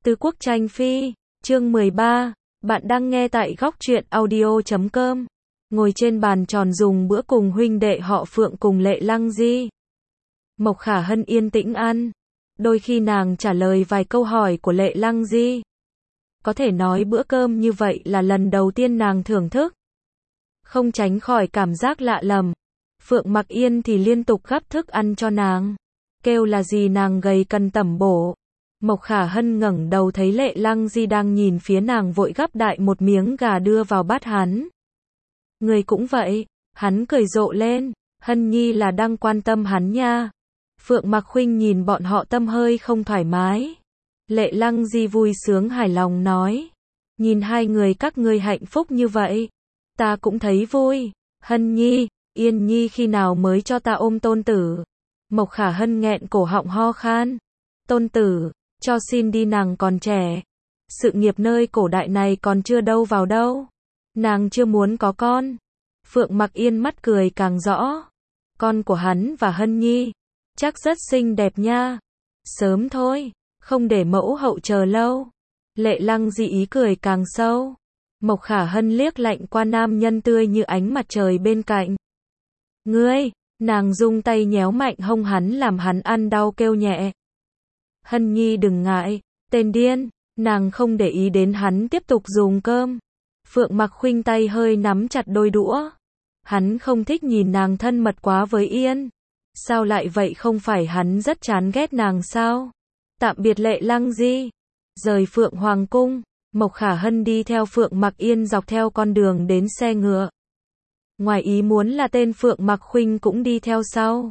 Tứ Quốc Tranh Phi, chương 13, bạn đang nghe tại góc truyện audio.com. Ngồi trên bàn tròn dùng bữa cùng huynh đệ họ Phượng cùng Lệ Lăng Di. Mộc Khả Hân yên tĩnh ăn. Đôi khi nàng trả lời vài câu hỏi của Lệ Lăng Di. Có thể nói bữa cơm như vậy là lần đầu tiên nàng thưởng thức. Không tránh khỏi cảm giác lạ lầm. Phượng Mặc Yên thì liên tục gắp thức ăn cho nàng. Kêu là gì nàng gầy cần tẩm bổ. Mộc Khả Hân ngẩng đầu thấy Lệ Lăng Di đang nhìn phía nàng vội gắp đại một miếng gà đưa vào bát hắn. Người cũng vậy, hắn cười rộ lên, Hân Nhi là đang quan tâm hắn nha. Phượng Mặc Khuynh nhìn bọn họ tâm hơi không thoải mái. Lệ Lăng Di vui sướng hài lòng nói, nhìn hai người các ngươi hạnh phúc như vậy, ta cũng thấy vui. Hân Nhi, Yên Nhi khi nào mới cho ta ôm tôn tử? Mộc Khả Hân nghẹn cổ họng ho khan. Tôn tử, cho xin đi, nàng còn trẻ. Sự nghiệp nơi cổ đại này còn chưa đâu vào đâu. Nàng chưa muốn có con. Phượng Mặc Yên mắt cười càng rõ. Con của hắn và Hân Nhi chắc rất xinh đẹp nha. Sớm thôi, không để mẫu hậu chờ lâu. Lệ Lăng Di ý cười càng sâu. Mộc Khả Hân liếc lạnh qua nam nhân tươi như ánh mặt trời bên cạnh. Ngươi, nàng rung tay nhéo mạnh hông hắn làm hắn ăn đau kêu nhẹ. Hân Nhi đừng ngại, tên điên, nàng không để ý đến hắn tiếp tục dùng cơm. Phượng Mặc Khuynh tay hơi nắm chặt đôi đũa. Hắn không thích nhìn nàng thân mật quá với Yên. Sao lại vậy, không phải hắn rất chán ghét nàng sao? Tạm biệt Lệ Lăng Di. Rời Phượng Hoàng Cung, Mộc Khả Hân đi theo Phượng Mặc Yên dọc theo con đường đến xe ngựa. Ngoài ý muốn là tên Phượng Mặc Khuynh cũng đi theo sau.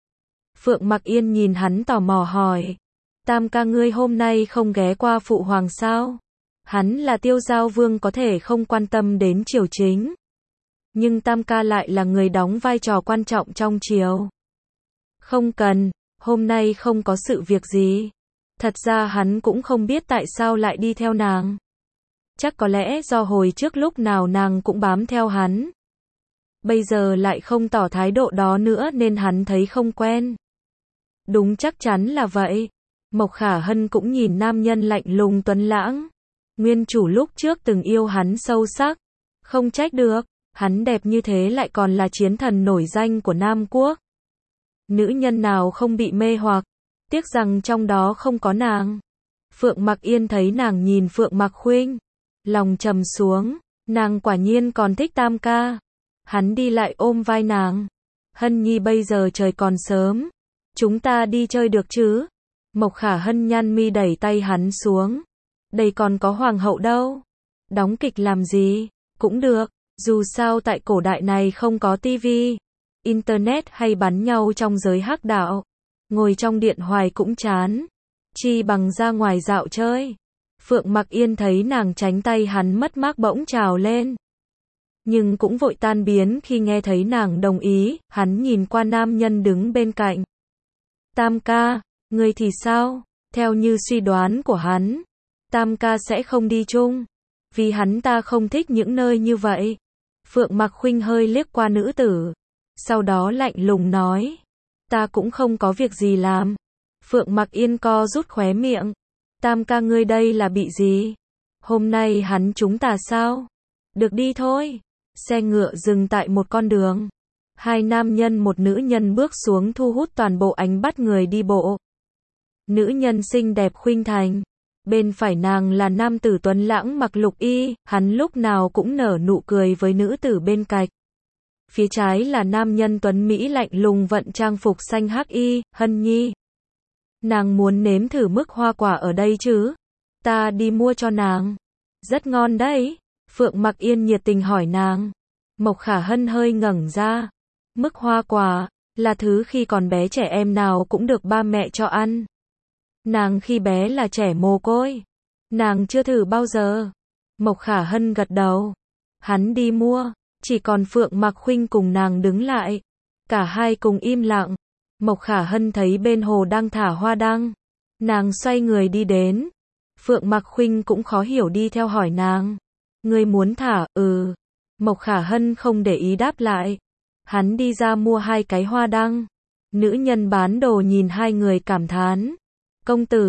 Phượng Mặc Yên nhìn hắn tò mò hỏi. Tam ca ngươi hôm nay không ghé qua phụ hoàng sao? Hắn là Tiêu Giao Vương có thể không quan tâm đến triều chính. Nhưng Tam ca lại là người đóng vai trò quan trọng trong triều. Không cần, hôm nay không có sự việc gì. Thật ra hắn cũng không biết tại sao lại đi theo nàng. Chắc có lẽ do hồi trước lúc nào nàng cũng bám theo hắn. Bây giờ lại không tỏ thái độ đó nữa nên hắn thấy không quen. Đúng, chắc chắn là vậy. Mộc Khả Hân cũng nhìn nam nhân lạnh lùng tuấn lãng. Nguyên chủ lúc trước từng yêu hắn sâu sắc. Không trách được, hắn đẹp như thế lại còn là chiến thần nổi danh của Nam Quốc. Nữ nhân nào không bị mê hoặc, tiếc rằng trong đó không có nàng. Phượng Mặc Yên thấy nàng nhìn Phượng Mặc Khuynh, lòng trầm xuống, nàng quả nhiên còn thích Tam ca. Hắn đi lại ôm vai nàng. Hân Nhi bây giờ trời còn sớm, chúng ta đi chơi được chứ? Mộc Khả Hân nhăn mi đẩy tay hắn xuống. Đây còn có hoàng hậu đâu. Đóng kịch làm gì? Cũng được, dù sao tại cổ đại này không có tivi, internet hay bắn nhau trong giới hắc đạo. Ngồi trong điện hoài cũng chán. Chi bằng ra ngoài dạo chơi. Phượng Mặc Yên thấy nàng tránh tay hắn mất mát bỗng trào lên. Nhưng cũng vội tan biến khi nghe thấy nàng đồng ý. Hắn nhìn qua nam nhân đứng bên cạnh. Tam ca, ngươi thì sao? Theo như suy đoán của hắn, Tam ca sẽ không đi chung. Vì hắn ta không thích những nơi như vậy. Phượng Mặc Khuynh hơi liếc qua nữ tử. Sau đó lạnh lùng nói. Ta cũng không có việc gì làm. Phượng Mặc Yên co rút khóe miệng. Tam ca ngươi đây là bị gì? Hôm nay hắn chúng ta sao? Được đi thôi. Xe ngựa dừng tại một con đường. Hai nam nhân một nữ nhân bước xuống thu hút toàn bộ ánh mắt người đi bộ. Nữ nhân xinh đẹp khuynh thành. Bên phải nàng là nam tử tuấn lãng mặc lục y, hắn lúc nào cũng nở nụ cười với nữ tử bên cạnh. Phía trái là nam nhân tuấn Mỹ lạnh lùng vận trang phục xanh hắc y, Hân Nhi. Nàng muốn nếm thử mức hoa quả ở đây chứ? Ta đi mua cho nàng. Rất ngon đấy. Phượng Mặc Yên nhiệt tình hỏi nàng. Mộc Khả Hân hơi ngẩng ra. Mức hoa quả là thứ khi còn bé trẻ em nào cũng được ba mẹ cho ăn. Nàng khi bé là trẻ mồ côi. Nàng chưa thử bao giờ. Mộc Khả Hân gật đầu. Hắn đi mua. Chỉ còn Phượng Mặc Khuynh cùng nàng đứng lại. Cả hai cùng im lặng. Mộc Khả Hân thấy bên hồ đang thả hoa đăng. Nàng xoay người đi đến. Phượng Mặc Khuynh cũng khó hiểu đi theo hỏi nàng. Ngươi muốn thả? Ừ. Mộc Khả Hân không để ý đáp lại. Hắn đi ra mua hai cái hoa đăng. Nữ nhân bán đồ nhìn hai người cảm thán. Công tử,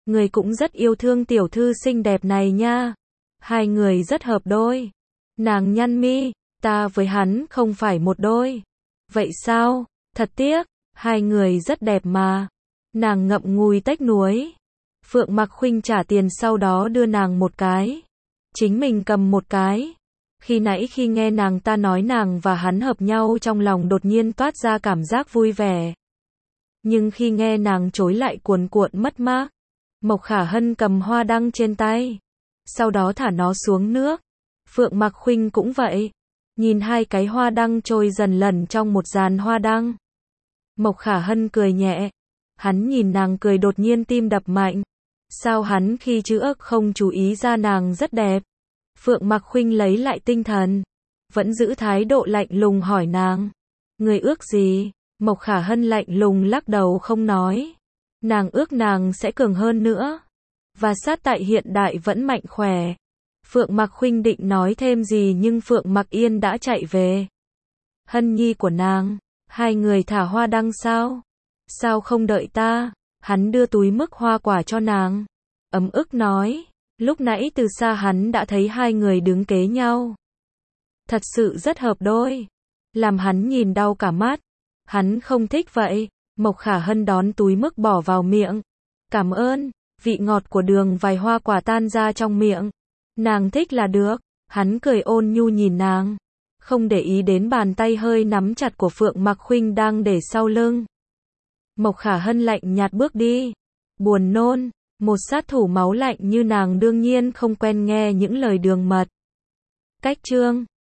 Người cũng rất yêu thương tiểu thư xinh đẹp này nha. Hai người rất hợp đôi. Nàng nhăn mi, ta với hắn không phải một đôi. Vậy sao? Thật tiếc, hai người rất đẹp mà. Nàng ngậm ngùi tếch núi. Phượng Mặc Khuynh trả tiền sau đó đưa nàng một cái. Chính mình cầm một cái. Khi nãy khi nghe nàng ta nói nàng và hắn hợp nhau trong lòng đột nhiên toát ra cảm giác vui vẻ. Nhưng khi nghe nàng chối lại cuồn cuộn mất mát. Mộc Khả Hân cầm hoa đăng trên tay. Sau đó thả nó xuống nước. Phượng Mặc Khuynh cũng vậy. Nhìn hai cái hoa đăng trôi dần lẩn trong một dàn hoa đăng. Mộc Khả Hân cười nhẹ. Hắn nhìn nàng cười đột nhiên tim đập mạnh. Sao hắn khi chữa không chú ý ra nàng rất đẹp. Phượng Mặc Khuynh lấy lại tinh thần. Vẫn giữ thái độ lạnh lùng hỏi nàng. Người ước gì? Mộc Khả Hân lạnh lùng lắc đầu không nói. Nàng ước nàng sẽ cường hơn nữa. Và sát tại hiện đại vẫn mạnh khỏe. Phượng Mặc Khuynh định nói thêm gì nhưng Phượng Mặc Yên đã chạy về. Hân nhi của nàng, hai người thả hoa đăng sao? Sao không đợi ta? Hắn đưa túi mứt hoa quả cho nàng. Ấm ức nói, lúc nãy từ xa hắn đã thấy hai người đứng kế nhau. Thật sự rất hợp đôi. Làm hắn nhìn đau cả mắt. Hắn không thích vậy. Mộc Khả Hân đón túi mứt bỏ vào miệng. Cảm ơn, vị ngọt của đường vài hoa quả tan ra trong miệng. Nàng thích là được. Hắn cười ôn nhu nhìn nàng. Không để ý đến bàn tay hơi nắm chặt của Phượng Mặc Khuynh đang để sau lưng. Mộc Khả Hân lạnh nhạt bước đi. Buồn nôn, một sát thủ máu lạnh như nàng đương nhiên không quen nghe những lời đường mật. Cách chương